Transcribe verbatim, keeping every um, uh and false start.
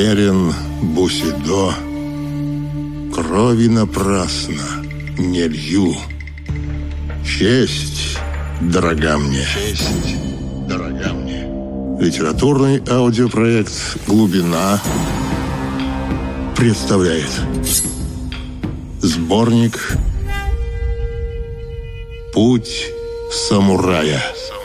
верен Бусидо, крови напрасно не лью. Честь дорога мне. Честь дорога мне. Литературный аудиопроект «Глубина» представляет сборник «Путь самурая».